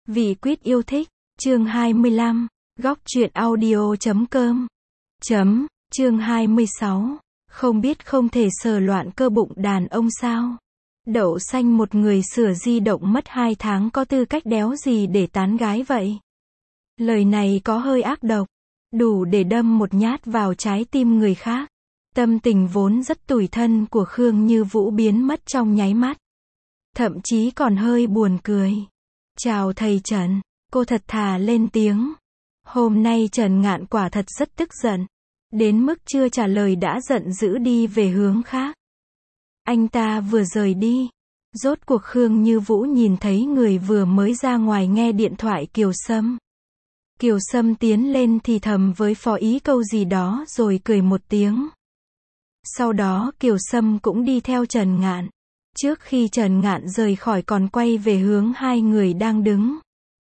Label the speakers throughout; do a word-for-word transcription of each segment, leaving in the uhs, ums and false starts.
Speaker 1: Vì quýt yêu thích, chương hai mươi lăm, góc truyện audio chấm com. Chấm, chương hai mươi sáu, không biết không thể sờ loạn cơ bụng đàn ông sao? Đậu xanh một người sửa di động mất hai tháng có tư cách đéo gì để tán gái vậy? Lời này có hơi ác độc, đủ để đâm một nhát vào trái tim người khác. Tâm tình vốn rất tủi thân của Khương Như Vũ biến mất trong nháy mắt. Thậm chí còn hơi buồn cười. Chào thầy Trần, cô thật thà lên tiếng. Hôm nay Trần Ngạn quả thật rất tức giận. Đến mức chưa trả lời đã giận dữ đi về hướng khác. Anh ta vừa rời đi. Rốt cuộc Khương Như Vũ nhìn thấy người vừa mới ra ngoài nghe điện thoại Kiều Sâm. Kiều Sâm tiến lên thì thầm với Phó Ý câu gì đó rồi cười một tiếng. Sau đó Kiều Sâm cũng đi theo Trần Ngạn. Trước khi Trần Ngạn rời khỏi còn quay về hướng hai người đang đứng.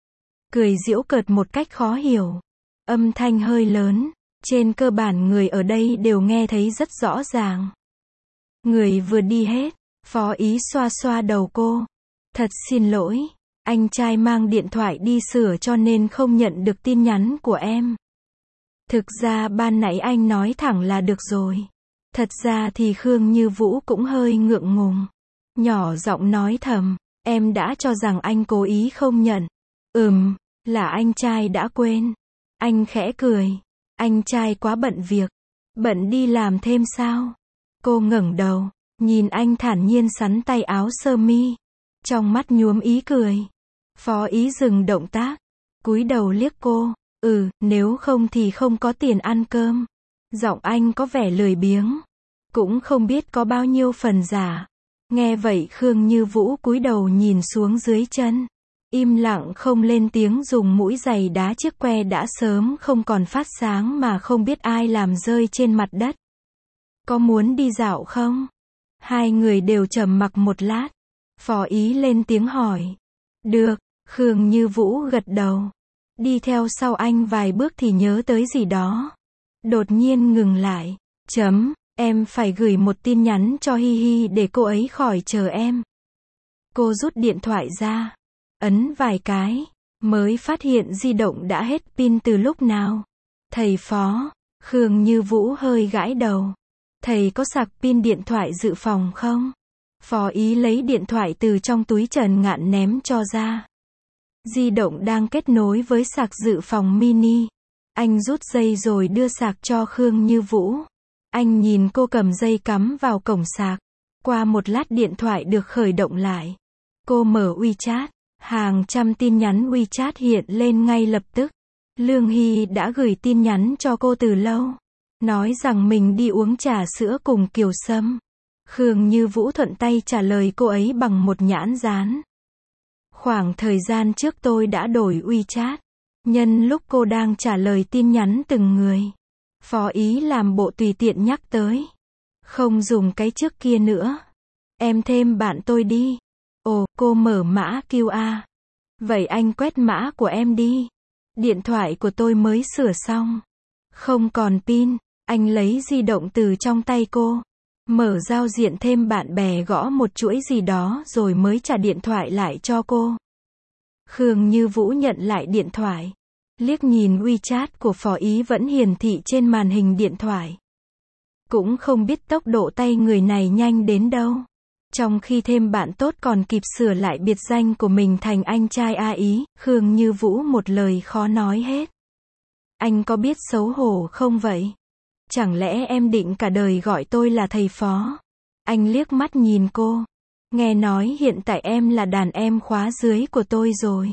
Speaker 1: Cười giễu cợt một cách khó hiểu. Âm thanh hơi lớn. Trên cơ bản người ở đây đều nghe thấy rất rõ ràng. Người vừa đi hết. Phó Ý xoa xoa đầu cô. Thật xin lỗi. Anh trai mang điện thoại đi sửa cho nên không nhận được tin nhắn của em. Thực ra ban nãy anh nói thẳng là được rồi. Thật ra thì Khương Như Vũ cũng hơi ngượng ngùng. Nhỏ giọng nói thầm, em đã cho rằng anh cố ý không nhận. Ừm, là anh trai đã quên. Anh khẽ cười. Anh trai quá bận việc. Bận đi làm thêm sao? Cô ngẩng đầu, nhìn anh thản nhiên xắn tay áo sơ mi. Trong mắt nhuốm ý cười. Phó Ý dừng động tác. Cúi đầu liếc cô. Ừ, nếu không thì không có tiền ăn cơm. Giọng anh có vẻ lười biếng. Cũng không biết có bao nhiêu phần giả. Nghe vậy Khương Như Vũ cúi đầu nhìn xuống dưới chân. Im lặng không lên tiếng dùng mũi giày đá chiếc que đã sớm không còn phát sáng mà không biết ai làm rơi trên mặt đất. Có muốn đi dạo không? Hai người đều trầm mặc một lát. Phó Ý lên tiếng hỏi. Được, Khương Như Vũ gật đầu. Đi theo sau anh vài bước thì nhớ tới gì đó. Đột nhiên ngừng lại. Chấm. Em phải gửi một tin nhắn cho Hi Hi để cô ấy khỏi chờ em. Cô rút điện thoại ra. Ấn vài cái. Mới phát hiện di động đã hết pin từ lúc nào. Thầy Phó. Khương Như Vũ hơi gãi đầu. Thầy có sạc pin điện thoại dự phòng không? Phó Ý lấy điện thoại từ trong túi Trần Ngạn ném cho ra. Di động đang kết nối với sạc dự phòng mini. Anh rút dây rồi đưa sạc cho Khương Như Vũ. Anh nhìn cô cầm dây cắm vào cổng sạc. Qua một lát điện thoại được khởi động lại. Cô mở WeChat. Hàng trăm tin nhắn WeChat hiện lên ngay lập tức. Lương Hy đã gửi tin nhắn cho cô từ lâu. Nói rằng mình đi uống trà sữa cùng Kiều Sâm. Khương Như Vũ thuận tay trả lời cô ấy bằng một nhãn dán. Khoảng thời gian trước tôi đã đổi WeChat. Nhân lúc cô đang trả lời tin nhắn từng người. Phó Ý làm bộ tùy tiện nhắc tới. Không dùng cái trước kia nữa. Em thêm bạn tôi đi. Ồ, cô mở mã quy rờ. Vậy anh quét mã của em đi. Điện thoại của tôi mới sửa xong. Không còn pin. Anh lấy di động từ trong tay cô. Mở giao diện thêm bạn bè gõ một chuỗi gì đó rồi mới trả điện thoại lại cho cô. Khương Như Vũ nhận lại điện thoại. Liếc nhìn WeChat của Phó Ý vẫn hiển thị trên màn hình điện thoại. Cũng không biết tốc độ tay người này nhanh đến đâu. Trong khi thêm bạn tốt còn kịp sửa lại biệt danh của mình thành anh trai A Ý, Khương Như Vũ một lời khó nói hết. Anh có biết xấu hổ không vậy? Chẳng lẽ em định cả đời gọi tôi là thầy Phó? Anh liếc mắt nhìn cô. Nghe nói hiện tại em là đàn em khóa dưới của tôi rồi.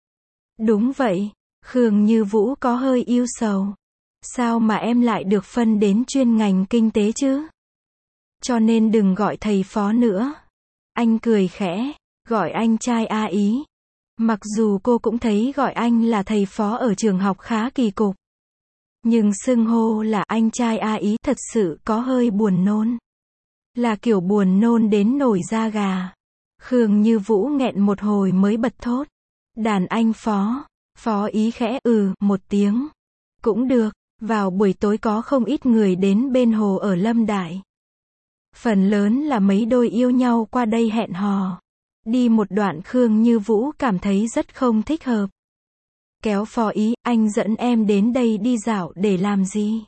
Speaker 1: Đúng vậy. Khương Như Vũ có hơi yêu sầu. Sao mà em lại được phân đến chuyên ngành kinh tế chứ? Cho nên đừng gọi thầy Phó nữa. Anh cười khẽ. Gọi anh trai A Ý. Mặc dù cô cũng thấy gọi anh là thầy Phó ở trường học khá kỳ cục. Nhưng xưng hô là anh trai A Ý thật sự có hơi buồn nôn. Là kiểu buồn nôn đến nổi da gà. Khương Như Vũ nghẹn một hồi mới bật thốt. Đàn anh Phó. Phó Ý khẽ ừ một tiếng. Cũng được, vào buổi tối có không ít người đến bên hồ ở Lâm Đại. Phần lớn là mấy đôi yêu nhau qua đây hẹn hò. Đi một đoạn Khương Như Vũ cảm thấy rất không thích hợp. Kéo Phó Ý, anh dẫn em đến đây đi dạo để làm gì?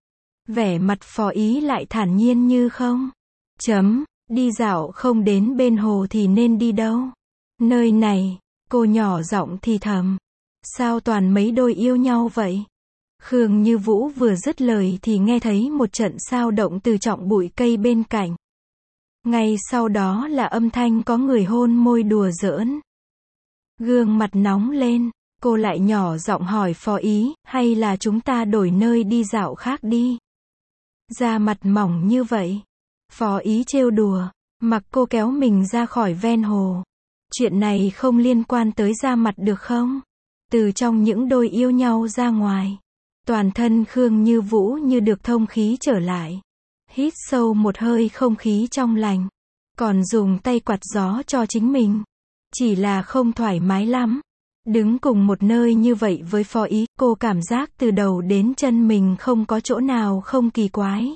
Speaker 1: Vẻ mặt Phó Ý lại thản nhiên như không. Chấm, đi dạo không đến bên hồ thì nên đi đâu? Nơi này, cô nhỏ giọng thì thầm. Sao toàn mấy đôi yêu nhau vậy? Khương Như Vũ vừa dứt lời thì nghe thấy một trận xao động từ trọng bụi cây bên cạnh. Ngay sau đó là âm thanh có người hôn môi đùa giỡn. Gương mặt nóng lên, cô lại nhỏ giọng hỏi Phó Ý, hay là chúng ta đổi nơi đi dạo khác đi? Da mặt mỏng như vậy. Phó Ý trêu đùa, mặc cô kéo mình ra khỏi ven hồ. Chuyện này không liên quan tới da mặt được không? Từ trong những đôi yêu nhau ra ngoài. Toàn thân Khương Như Vũ như được thông khí trở lại. Hít sâu một hơi không khí trong lành. Còn dùng tay quạt gió cho chính mình. Chỉ là không thoải mái lắm. Đứng cùng một nơi như vậy với Phó Ý, cô cảm giác từ đầu đến chân mình không có chỗ nào không kỳ quái.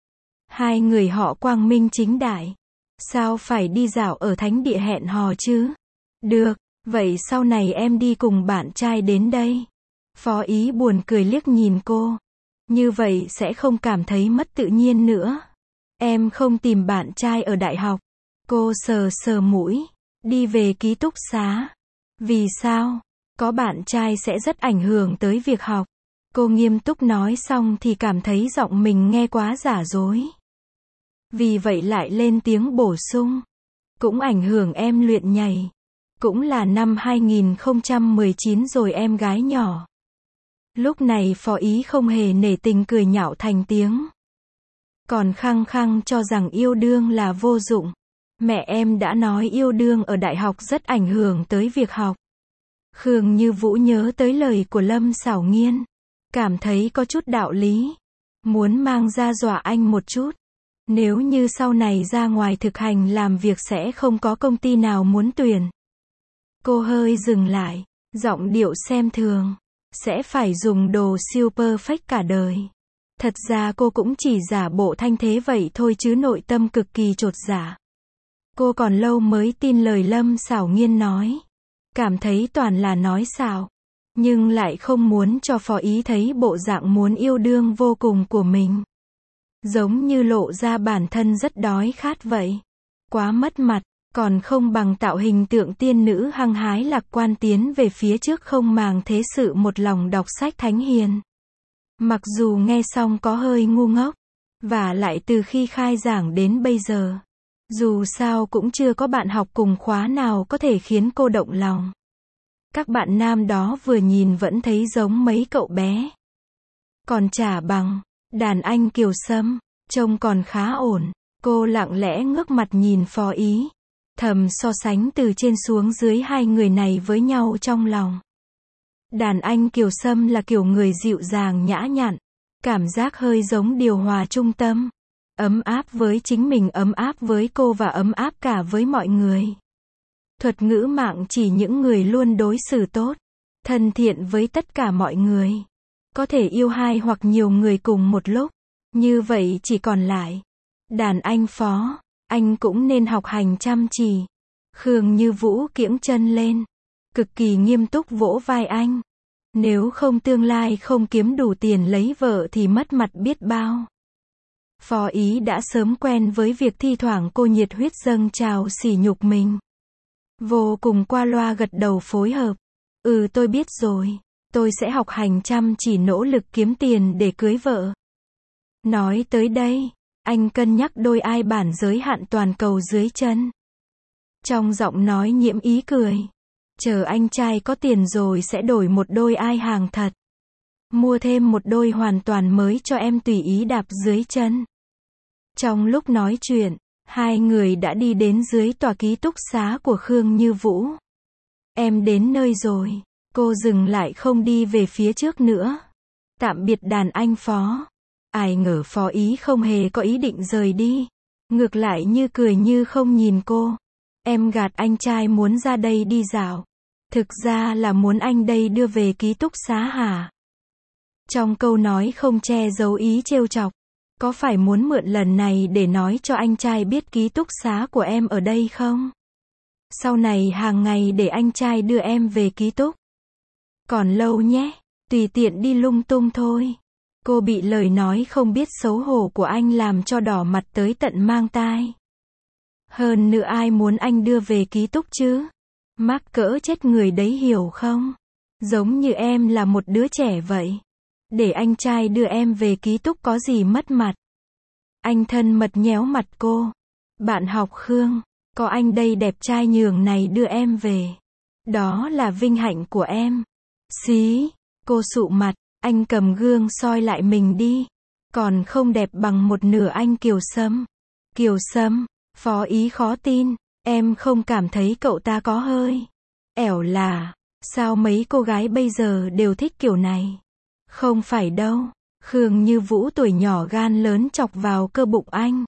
Speaker 1: Hai người họ quang minh chính đại. Sao phải đi dạo ở thánh địa hẹn hò chứ? Được, vậy sau này em đi cùng bạn trai đến đây. Phó Ý buồn cười liếc nhìn cô. Như vậy sẽ không cảm thấy mất tự nhiên nữa. Em không tìm bạn trai ở đại học. Cô sờ sờ mũi. Đi về ký túc xá. Vì sao? Có bạn trai sẽ rất ảnh hưởng tới việc học. Cô nghiêm túc nói xong thì cảm thấy giọng mình nghe quá giả dối. Vì vậy lại lên tiếng bổ sung. Cũng ảnh hưởng em luyện nhảy. Cũng là năm hai nghìn không trăm mười chín rồi em gái nhỏ. Lúc này Phó Ý không hề nể tình cười nhạo thành tiếng. Còn khăng khăng cho rằng yêu đương là vô dụng. Mẹ em đã nói yêu đương ở đại học rất ảnh hưởng tới việc học. Khương Như Vũ nhớ tới lời của Lâm Xảo Nghiên. Cảm thấy có chút đạo lý. Muốn mang ra dọa anh một chút. Nếu như sau này ra ngoài thực hành làm việc sẽ không có công ty nào muốn tuyển. Cô hơi dừng lại. Giọng điệu xem thường. Sẽ phải dùng đồ siêu perfect cả đời. Thật ra cô cũng chỉ giả bộ thanh thế vậy thôi chứ nội tâm cực kỳ chột dạ. Cô còn lâu mới tin lời Lâm Xảo Nghiên nói. Cảm thấy toàn là nói xạo. Nhưng lại không muốn cho Phó Ý thấy bộ dạng muốn yêu đương vô cùng của mình. Giống như lộ ra bản thân rất đói khát vậy. Quá mất mặt, còn không bằng tạo hình tượng tiên nữ hăng hái lạc quan tiến về phía trước không màng thế sự một lòng đọc sách thánh hiền. Mặc dù nghe xong có hơi ngu ngốc. Và lại từ khi khai giảng đến bây giờ. Dù sao cũng chưa có bạn học cùng khóa nào có thể khiến cô động lòng. Các bạn nam đó vừa nhìn vẫn thấy giống mấy cậu bé. Còn chả bằng đàn anh Kiều Sâm, trông còn khá ổn. Cô lặng lẽ ngước mặt nhìn Phó Ý. Thầm so sánh từ trên xuống dưới hai người này với nhau trong lòng. Đàn anh Kiều Sâm là kiểu người dịu dàng nhã nhặn. Cảm giác hơi giống điều hòa trung tâm. Ấm áp với chính mình, ấm áp với cô và ấm áp cả với mọi người. Thuật ngữ mạng chỉ những người luôn đối xử tốt, thân thiện với tất cả mọi người. Có thể yêu hai hoặc nhiều người cùng một lúc. Như vậy chỉ còn lại đàn anh Phó. Anh cũng nên học hành chăm chỉ. Khương Như Vũ kiễng chân lên. Cực kỳ nghiêm túc vỗ vai anh. Nếu không tương lai không kiếm đủ tiền lấy vợ thì mất mặt biết bao. Phó Ý đã sớm quen với việc thi thoảng cô nhiệt huyết dâng trào sỉ nhục mình. Vô cùng qua loa gật đầu phối hợp. Ừ tôi biết rồi. Tôi sẽ học hành chăm chỉ nỗ lực kiếm tiền để cưới vợ. Nói tới đây, anh cân nhắc đôi ai bản giới hạn toàn cầu dưới chân. Trong giọng nói nhiễm ý cười. Chờ anh trai có tiền rồi sẽ đổi một đôi ai hàng thật. Mua thêm một đôi hoàn toàn mới cho em tùy ý đạp dưới chân. Trong lúc nói chuyện, hai người đã đi đến dưới tòa ký túc xá của Khương Như Vũ. Em đến nơi rồi. Cô dừng lại không đi về phía trước nữa. Tạm biệt đàn anh Phó. Ai ngờ Phó Ý không hề có ý định rời đi. Ngược lại như cười như không nhìn cô. Em gạt anh trai muốn ra đây đi dạo. Thực ra là muốn anh đây đưa về ký túc xá hả? Trong câu nói không che giấu ý trêu chọc. Có phải muốn mượn lần này để nói cho anh trai biết ký túc xá của em ở đây không? Sau này hàng ngày để anh trai đưa em về ký túc. Còn lâu nhé, tùy tiện đi lung tung thôi. Cô bị lời nói không biết xấu hổ của anh làm cho đỏ mặt tới tận mang tai. Hơn nữa ai muốn anh đưa về ký túc chứ? Mắc cỡ chết người đấy hiểu không? Giống như em là một đứa trẻ vậy. Để anh trai đưa em về ký túc có gì mất mặt. Anh thân mật nhéo mặt cô. Bạn học Khương, có anh đây đẹp trai nhường này đưa em về. Đó là vinh hạnh của em. Xí, cô sụ mặt, anh cầm gương soi lại mình đi. Còn không đẹp bằng một nửa anh Kiều Sâm. Kiều Sâm, Phó Ý khó tin, em không cảm thấy cậu ta có hơi ẻo là, sao mấy cô gái bây giờ đều thích kiểu này? Không phải đâu, Khương Như Vũ tuổi nhỏ gan lớn chọc vào cơ bụng anh.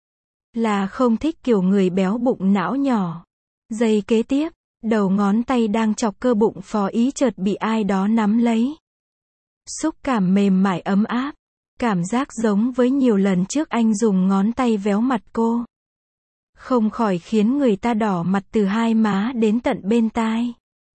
Speaker 1: Là không thích kiểu người béo bụng não nhỏ. Giây kế tiếp, đầu ngón tay đang chọc cơ bụng Phó Ý chợt bị ai đó nắm lấy. Xúc cảm mềm mại ấm áp, cảm giác giống với nhiều lần trước anh dùng ngón tay véo mặt cô. Không khỏi khiến người ta đỏ mặt từ hai má đến tận bên tai.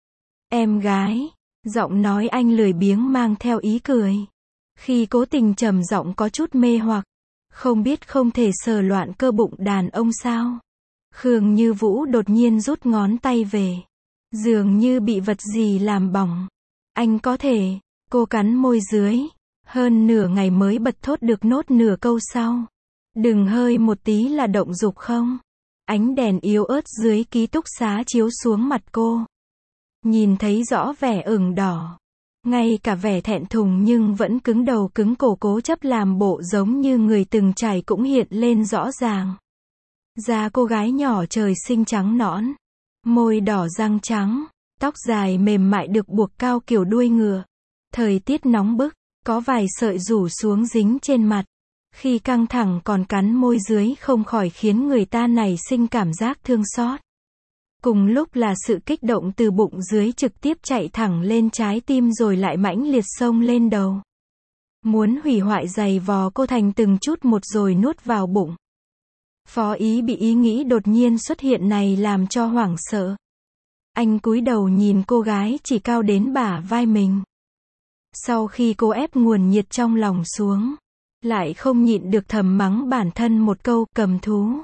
Speaker 1: Em gái, giọng nói anh lười biếng mang theo ý cười. Khi cố tình trầm giọng có chút mê hoặc, không biết không thể sờ loạn cơ bụng đàn ông sao? Khương Như Vũ đột nhiên rút ngón tay về. Dường như bị vật gì làm bỏng. Anh có thể, cô cắn môi dưới. Hơn nửa ngày mới bật thốt được nốt nửa câu sau. Đừng hơi một tí là động dục không? Ánh đèn yếu ớt dưới ký túc xá chiếu xuống mặt cô. Nhìn thấy rõ vẻ ửng đỏ. Ngay cả vẻ thẹn thùng nhưng vẫn cứng đầu cứng cổ cố chấp làm bộ giống như người từng trải cũng hiện lên rõ ràng. Da cô gái nhỏ trời sinh trắng nõn. Môi đỏ răng trắng. Tóc dài mềm mại được buộc cao kiểu đuôi ngựa. Thời tiết nóng bức, có vài sợi rủ xuống dính trên mặt. Khi căng thẳng còn cắn môi dưới không khỏi khiến người ta nảy sinh cảm giác thương xót. Cùng lúc là sự kích động từ bụng dưới trực tiếp chạy thẳng lên trái tim rồi lại mãnh liệt xông lên đầu. Muốn hủy hoại giày vò cô thành từng chút một rồi nuốt vào bụng. Phó Ý bị ý nghĩ đột nhiên xuất hiện này làm cho hoảng sợ. Anh cúi đầu nhìn cô gái chỉ cao đến bả vai mình. Sau khi cô ép nguồn nhiệt trong lòng xuống, lại không nhịn được thầm mắng bản thân một câu cầm thú.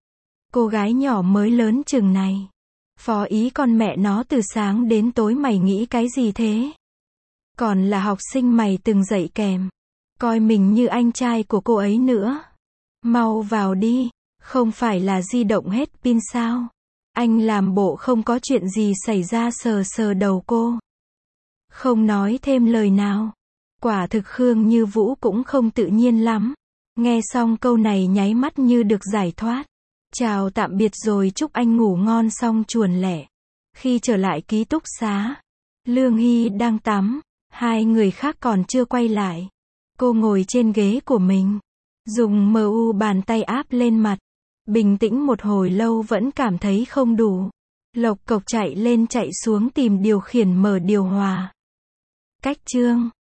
Speaker 1: Cô gái nhỏ mới lớn chừng này. Phó Ý con mẹ nó từ sáng đến tối mày nghĩ cái gì thế? Còn là học sinh mày từng dạy kèm. Coi mình như anh trai của cô ấy nữa. Mau vào đi, không phải là di động hết pin sao? Anh làm bộ không có chuyện gì xảy ra sờ sờ đầu cô. Không nói thêm lời nào. Quả thực Khương Như Vũ cũng không tự nhiên lắm. Nghe xong câu này nháy mắt như được giải thoát. Chào tạm biệt rồi chúc anh ngủ ngon xong chuồn lẻ. Khi trở lại ký túc xá, Lương Hy đang tắm, hai người khác còn chưa quay lại. Cô ngồi trên ghế của mình, dùng mờ u bàn tay áp lên mặt. Bình tĩnh một hồi lâu vẫn cảm thấy không đủ. Lộc cộc chạy lên chạy xuống tìm điều khiển mở điều hòa. Cách chương